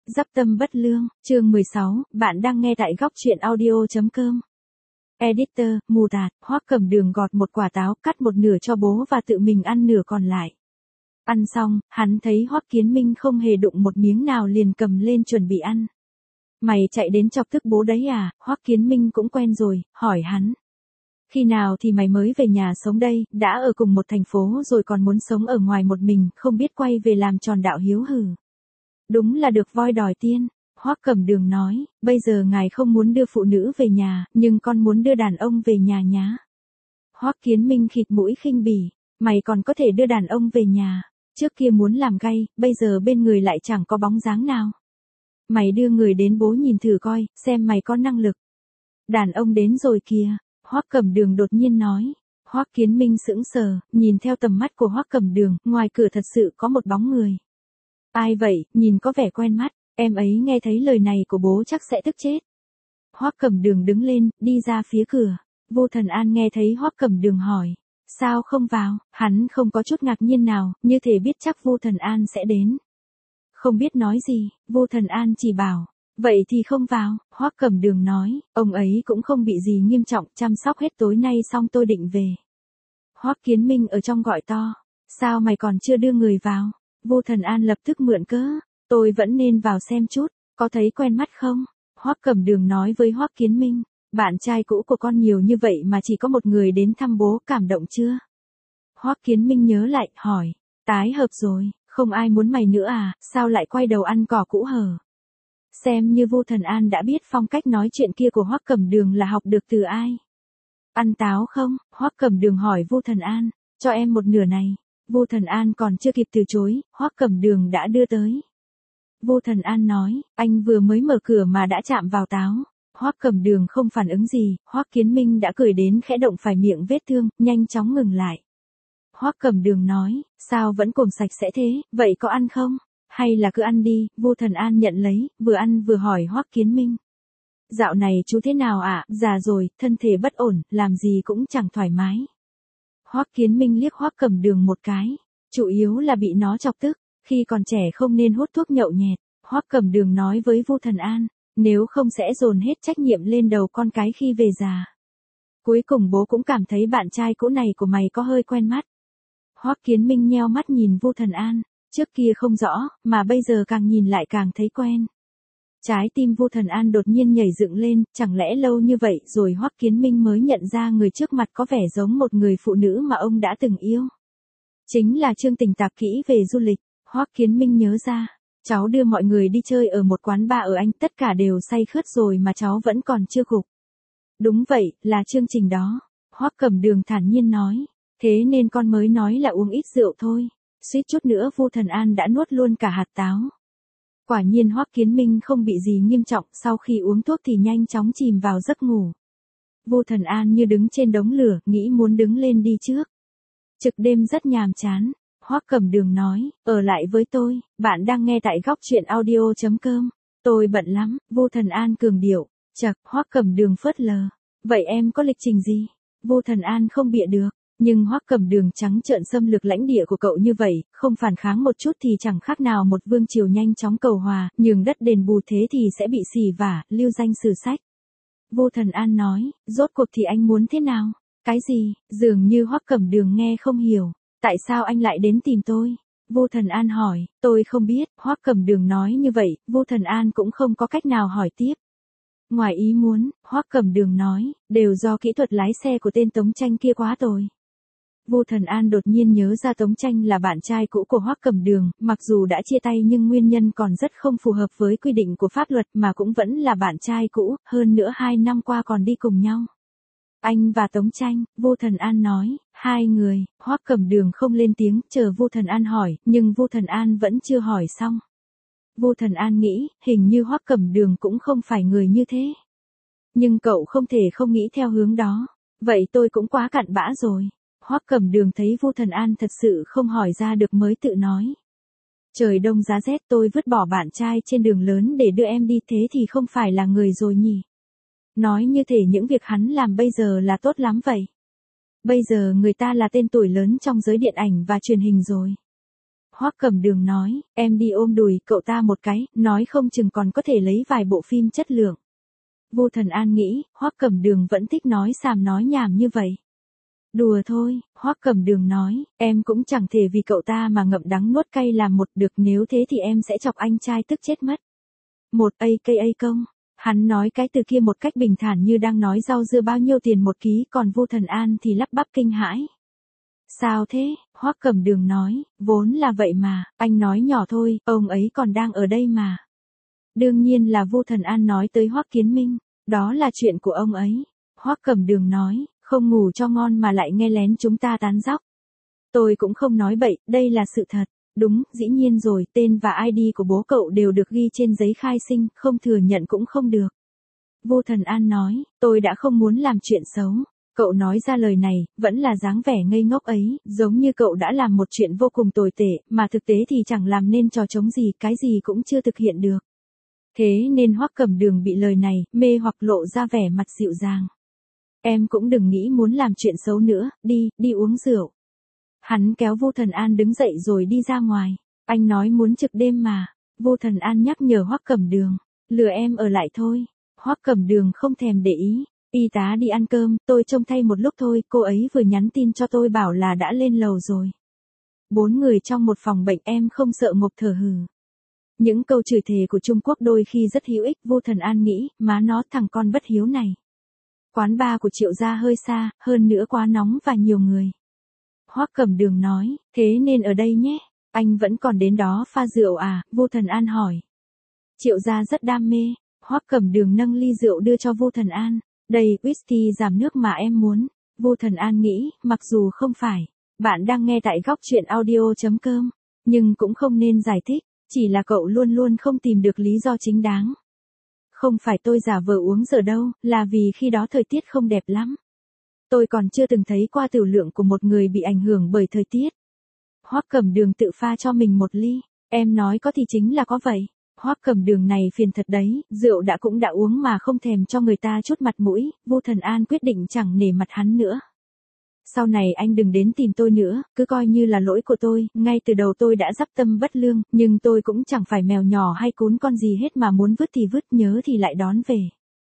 Dắp tâm bất lương, chương 16, bạn đang nghe tại góc truyện audio.com. Editor, mù tạt, Hoắc Cẩm Đường gọt một quả táo, cắt một nửa cho bố và tự mình ăn nửa còn lại. Ăn xong, hắn thấy Hoắc Kiến Minh không hề đụng một miếng nào liền cầm lên chuẩn bị ăn. Mày chạy đến chọc tức bố đấy à? Hoắc Kiến Minh cũng quen rồi, hỏi hắn. Khi nào thì mày mới về nhà sống đây, đã ở cùng một thành phố rồi còn muốn sống ở ngoài một mình, không biết quay về làm tròn đạo hiếu hử. Đúng là được voi đòi tiên, Hoắc Cẩm Đường nói, bây giờ ngài không muốn đưa phụ nữ về nhà, nhưng con muốn đưa đàn ông về nhà nhá. Hoắc Kiến Minh khịt mũi khinh bỉ, mày còn có thể đưa đàn ông về nhà, trước kia muốn làm gay, bây giờ bên người lại chẳng có bóng dáng nào. Mày đưa người đến bố nhìn thử coi, xem mày có năng lực. Đàn ông đến rồi kìa, Hoắc Cẩm Đường đột nhiên nói. Hoắc Kiến Minh sững sờ, nhìn theo tầm mắt của Hoắc Cẩm Đường, ngoài cửa thật sự có một bóng người. Ai vậy, nhìn có vẻ quen mắt, em ấy nghe thấy lời này của bố chắc sẽ tức chết. Hoắc Cẩm Đường đứng lên, đi ra phía cửa. Vô Thần An nghe thấy Hoắc Cẩm Đường hỏi, sao không vào, hắn không có chút ngạc nhiên nào, như thể biết chắc Vô Thần An sẽ đến. Không biết nói gì, Vô Thần An chỉ bảo, vậy thì không vào, Hoắc Cẩm Đường nói, ông ấy cũng không bị gì nghiêm trọng, chăm sóc hết tối nay xong tôi định về. Hoắc Kiến Minh ở trong gọi to, sao mày còn chưa đưa người vào? Vô Thần An lập tức mượn cớ, tôi vẫn nên vào xem chút, có thấy quen mắt không? Hoắc Cẩm Đường nói với Hoắc Kiến Minh, bạn trai cũ của con nhiều như vậy mà chỉ có một người đến thăm bố, cảm động chưa? Hoắc Kiến Minh nhớ lại, hỏi, tái hợp rồi, không ai muốn mày nữa à, sao lại quay đầu ăn cỏ cũ hở? Xem như Vô Thần An đã biết phong cách nói chuyện kia của Hoắc Cẩm Đường là học được từ ai. Ăn táo không? Hoắc Cẩm Đường hỏi Vô Thần An, cho em một nửa này. Vô Thần An còn chưa kịp từ chối, Hoắc Cẩm Đường đã đưa tới. Vô Thần An nói, anh vừa mới mở cửa mà đã chạm vào táo. Hoắc Cẩm Đường không phản ứng gì, Hoắc Kiến Minh đã cười đến khẽ động phải miệng vết thương, nhanh chóng ngừng lại. Hoắc Cẩm Đường nói, sao vẫn cồn sạch sẽ thế, vậy có ăn không? Hay là cứ ăn đi, Vô Thần An nhận lấy, vừa ăn vừa hỏi Hoắc Kiến Minh. Dạo này chú thế nào ạ, già rồi, thân thể bất ổn, làm gì cũng chẳng thoải mái. Hoắc Kiến Minh liếc Hoắc Cẩm Đường một cái, chủ yếu là bị nó chọc tức, khi còn trẻ không nên hút thuốc nhậu nhẹt. Hoắc Cẩm Đường nói với Vô Thần An, nếu không sẽ dồn hết trách nhiệm lên đầu con cái khi về già. Cuối cùng bố cũng cảm thấy bạn trai cũ này của mày có hơi quen mắt. Hoắc Kiến Minh nheo mắt nhìn Vô Thần An, trước kia không rõ, mà bây giờ càng nhìn lại càng thấy quen. Trái tim Vô Thần An đột nhiên nhảy dựng lên, chẳng lẽ lâu như vậy rồi Hoắc Kiến Minh mới nhận ra người trước mặt có vẻ giống một người phụ nữ mà ông đã từng yêu. Chính là Trương Tình tạp kỹ về du lịch. Hoắc Kiến Minh nhớ ra, cháu đưa mọi người đi chơi ở một quán bar ở Anh, tất cả đều say khướt rồi mà cháu vẫn còn chưa gục. Đúng vậy, là chương trình đó. Hoắc Cẩm Đường thản nhiên nói, thế nên con mới nói là uống ít rượu thôi. Suýt chút nữa Vô Thần An đã nuốt luôn cả hạt táo. Quả nhiên Hoắc Kiến Minh không bị gì nghiêm trọng, sau khi uống thuốc thì nhanh chóng chìm vào giấc ngủ. Vô Thần An như đứng trên đống lửa, nghĩ muốn đứng lên đi trước. Trực đêm rất nhàm chán. Hoắc Cẩm Đường nói, ở lại với tôi, bạn đang nghe tại góc truyện audio.com. Tôi bận lắm, Vô Thần An cường điệu. Chậc, Hoắc Cẩm Đường phớt lờ. Vậy em có lịch trình gì? Vô Thần An không bịa được. Nhưng Hoắc Cẩm Đường trắng trợn xâm lược lãnh địa của cậu như vậy, không phản kháng một chút thì chẳng khác nào một vương triều nhanh chóng cầu hòa, nhường đất đền bù thế thì sẽ bị xỉ vả, lưu danh sử sách. Vô Thần An nói, rốt cuộc thì anh muốn thế nào? Cái gì? Dường như Hoắc Cẩm Đường nghe không hiểu. Tại sao anh lại đến tìm tôi? Vô Thần An hỏi, tôi không biết, Hoắc Cẩm Đường nói như vậy, Vô Thần An cũng không có cách nào hỏi tiếp. Ngoài ý muốn, Hoắc Cẩm Đường nói, đều do kỹ thuật lái xe của tên Tống Tranh kia quá tồi. Vô Thần An đột nhiên nhớ ra Tống Tranh là bạn trai cũ của Hoắc Cẩm Đường, mặc dù đã chia tay nhưng nguyên nhân còn rất không phù hợp với quy định của pháp luật mà cũng vẫn là bạn trai cũ, hơn nữa 2 năm qua còn đi cùng nhau. Anh và Tống Tranh, Vô Thần An nói, 2 người, Hoắc Cẩm Đường không lên tiếng, chờ Vô Thần An hỏi, nhưng Vô Thần An vẫn chưa hỏi xong. Vô Thần An nghĩ, hình như Hoắc Cẩm Đường cũng không phải người như thế. Nhưng cậu không thể không nghĩ theo hướng đó. Vậy tôi cũng quá cặn bã rồi. Hoắc Cẩm Đường thấy Vô Thần An thật sự không hỏi ra được mới tự nói. Trời đông giá rét, tôi vứt bỏ bạn trai trên đường lớn để đưa em đi, thế thì không phải là người rồi nhỉ? Nói như thể những việc hắn làm bây giờ là tốt lắm vậy. Bây giờ người ta là tên tuổi lớn trong giới điện ảnh và truyền hình rồi. Hoắc Cẩm Đường nói, em đi ôm đùi cậu ta một cái, nói không chừng còn có thể lấy vài bộ phim chất lượng. Vu Thần An nghĩ, Hoắc Cẩm Đường vẫn thích nói xàm nói nhảm như vậy. Đùa thôi, Hoắc Cẩm Đường nói, em cũng chẳng thể vì cậu ta mà ngậm đắng nuốt cay làm một được, nếu thế thì em sẽ chọc anh trai tức chết mất. Một AKA công. Hắn nói cái từ kia một cách bình thản như đang nói rau dưa bao nhiêu tiền một ký, còn Vu Thần An thì lắp bắp kinh hãi. Sao thế? Hoắc Cẩm Đường nói, vốn là vậy mà, anh nói nhỏ thôi, ông ấy còn đang ở đây mà. Đương nhiên là Vu Thần An nói tới Hoắc Kiến Minh, đó là chuyện của ông ấy. Hoắc Cẩm Đường nói, không ngủ cho ngon mà lại nghe lén chúng ta tán dóc. Tôi cũng không nói bậy, đây là sự thật. Đúng, dĩ nhiên rồi, tên và ID của bố cậu đều được ghi trên giấy khai sinh, không thừa nhận cũng không được. Vu Thần An nói, tôi đã không muốn làm chuyện xấu. Cậu nói ra lời này, vẫn là dáng vẻ ngây ngốc ấy, giống như cậu đã làm một chuyện vô cùng tồi tệ, mà thực tế thì chẳng làm nên trò trống gì, cái gì cũng chưa thực hiện được. Thế nên Hoắc Cẩm Đường bị lời này, mê hoặc lộ ra vẻ mặt dịu dàng. Em cũng đừng nghĩ muốn làm chuyện xấu nữa, đi uống rượu. Hắn kéo Vu Thần An đứng dậy rồi đi ra ngoài. Anh nói muốn trực đêm mà. Vu Thần An nhắc nhở Hoắc Cẩm Đường, lừa em ở lại thôi. Hoắc Cẩm Đường không thèm để ý. Y tá đi ăn cơm, tôi trông thay một lúc thôi, cô ấy vừa nhắn tin cho tôi bảo là đã lên lầu rồi. 4 người trong một phòng bệnh, em không sợ ngộp thở hừ. Những câu chửi thề của Trung Quốc đôi khi rất hữu ích, Vu Thần An nghĩ, má nó thằng con bất hiếu này. Quán bar của Triệu gia hơi xa, hơn nữa quá nóng và nhiều người. Hoắc Cẩm Đường nói, thế nên ở đây nhé, anh vẫn còn đến đó pha rượu à, Vu Thần An hỏi. Triệu gia rất đam mê, Hoắc Cẩm Đường nâng ly rượu đưa cho Vu Thần An, đây, whisky giảm nước mà em muốn. Vu Thần An nghĩ, mặc dù không phải, bạn đang nghe tại góc truyện audio.com, nhưng cũng không nên giải thích, chỉ là cậu luôn luôn không tìm được lý do chính đáng. Không phải tôi giả vờ uống giờ đâu, là vì khi đó thời tiết không đẹp lắm. Tôi còn chưa từng thấy qua tiểu lượng của một người bị ảnh hưởng bởi thời tiết. Hoắc Cẩm Đường tự pha cho mình một ly, em nói có thì chính là có vậy. Hoắc Cẩm Đường này phiền thật đấy, rượu cũng đã uống mà không thèm cho người ta chút mặt mũi, Vu Thần An quyết định chẳng nể mặt hắn nữa. Sau này anh đừng đến tìm tôi nữa, cứ coi như là lỗi của tôi, ngay từ đầu tôi đã dắp tâm bất lương, nhưng tôi cũng chẳng phải mèo nhỏ hay cún con gì hết mà muốn vứt thì vứt, nhớ thì lại đón về.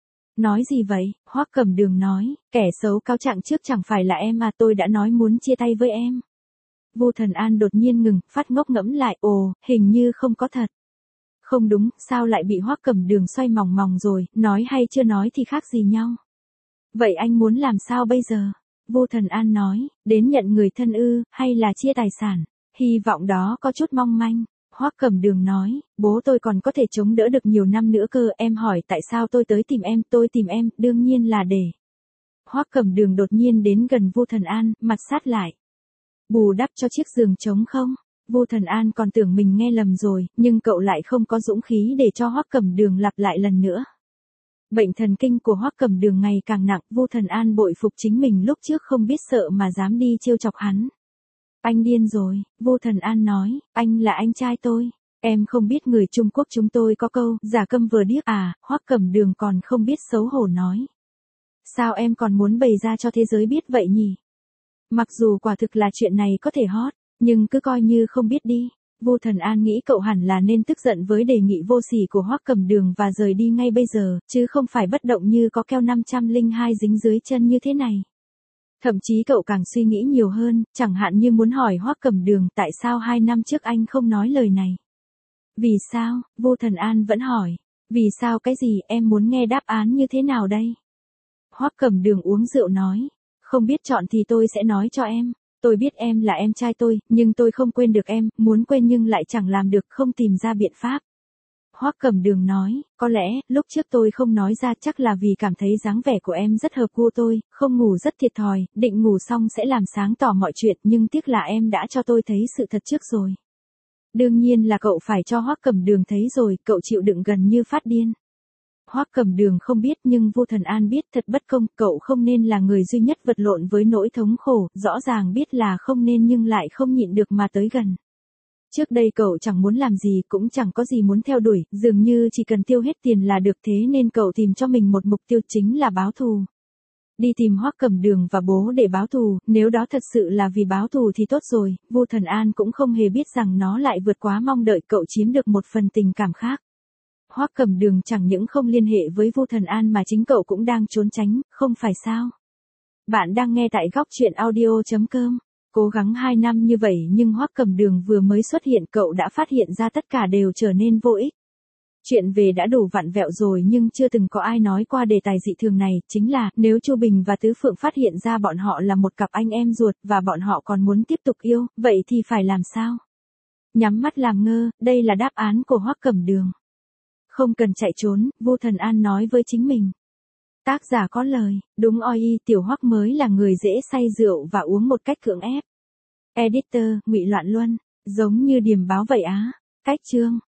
Nói gì vậy? Hoắc Cẩm Đường nói, kẻ xấu cáo trạng trước chẳng phải là em mà, tôi đã nói muốn chia tay với em. Vu Thần An đột nhiên ngừng, phát ngốc ngẫm lại, ồ, hình như không có thật. Không đúng, sao lại bị Hoắc Cẩm Đường xoay mòng mòng rồi, nói hay chưa nói thì khác gì nhau. Vậy anh muốn làm sao bây giờ? Vu Thần An nói, đến nhận người thân ư, hay là chia tài sản? Hy vọng đó có chút mong manh. Hoắc Cẩm Đường nói, bố tôi còn có thể chống đỡ được nhiều năm nữa cơ, em hỏi tại sao tôi tới tìm em, tôi tìm em, đương nhiên là để. Hoắc Cẩm Đường đột nhiên đến gần Vu Thần An, mặt sát lại. Bù đắp cho chiếc giường trống không? Vu Thần An còn tưởng mình nghe lầm rồi, nhưng cậu lại không có dũng khí để cho Hoắc Cẩm Đường lặp lại lần nữa. Bệnh thần kinh của Hoắc Cẩm Đường ngày càng nặng, Vu Thần An bội phục chính mình lúc trước không biết sợ mà dám đi trêu chọc hắn. Anh điên rồi, Vu Thần An nói, anh là anh trai tôi. Em không biết người Trung Quốc chúng tôi có câu, giả câm vờ điếc à, Hoắc Cẩm Đường còn không biết xấu hổ nói. Sao em còn muốn bày ra cho thế giới biết vậy nhỉ? Mặc dù quả thực là chuyện này có thể hot, nhưng cứ coi như không biết đi. Vu Thần An nghĩ cậu hẳn là nên tức giận với đề nghị vô sỉ của Hoắc Cẩm Đường và rời đi ngay bây giờ, chứ không phải bất động như có keo 502 dính dưới chân như thế này. Thậm chí cậu càng suy nghĩ nhiều hơn, chẳng hạn như muốn hỏi Hoắc Cẩm Đường tại sao 2 năm trước anh không nói lời này. Vì sao? Vu Thần An vẫn hỏi. Vì sao cái gì, em muốn nghe đáp án như thế nào đây? Hoắc Cẩm Đường uống rượu nói. Không biết chọn thì tôi sẽ nói cho em. Tôi biết em là em trai tôi, nhưng tôi không quên được em, muốn quên nhưng lại chẳng làm được, không tìm ra biện pháp. Hoắc Cẩm Đường nói, có lẽ, lúc trước tôi không nói ra chắc là vì cảm thấy dáng vẻ của em rất hợp gu tôi, không ngủ rất thiệt thòi, định ngủ xong sẽ làm sáng tỏ mọi chuyện, nhưng tiếc là em đã cho tôi thấy sự thật trước rồi. Đương nhiên là cậu phải cho Hoắc Cẩm Đường thấy rồi, cậu chịu đựng gần như phát điên. Hoắc Cẩm Đường không biết nhưng Vu Thần An biết, thật bất công, cậu không nên là người duy nhất vật lộn với nỗi thống khổ, rõ ràng biết là không nên nhưng lại không nhịn được mà tới gần. Trước đây cậu chẳng muốn làm gì, cũng chẳng có gì muốn theo đuổi, dường như chỉ cần tiêu hết tiền là được, thế nên cậu tìm cho mình một mục tiêu chính là báo thù. Đi tìm Hoắc Cẩm Đường và bố để báo thù, nếu đó thật sự là vì báo thù thì tốt rồi, Vu Thần An cũng không hề biết rằng nó lại vượt quá mong đợi cậu chiếm được một phần tình cảm khác. Hoắc Cẩm Đường chẳng những không liên hệ với Vu Thần An mà chính cậu cũng đang trốn tránh, không phải sao? Bạn đang nghe tại góc truyện audio.com. Cố gắng 2 năm như vậy nhưng Hoắc Cẩm Đường vừa mới xuất hiện cậu đã phát hiện ra tất cả đều trở nên vô ích. Chuyện về đã đủ vặn vẹo rồi nhưng chưa từng có ai nói qua đề tài dị thường này, chính là nếu Chu Bình và Tứ Phượng phát hiện ra bọn họ là một cặp anh em ruột và bọn họ còn muốn tiếp tục yêu, vậy thì phải làm sao? Nhắm mắt làm ngơ, đây là đáp án của Hoắc Cẩm Đường. Không cần chạy trốn, Vu Thần An nói với chính mình. Tác giả có lời, đúng oi tiểu Hoắc mới là người dễ say rượu và uống một cách cưỡng ép. Editor, Ngụy Loạn Luân, giống như điềm báo vậy á. Cách chương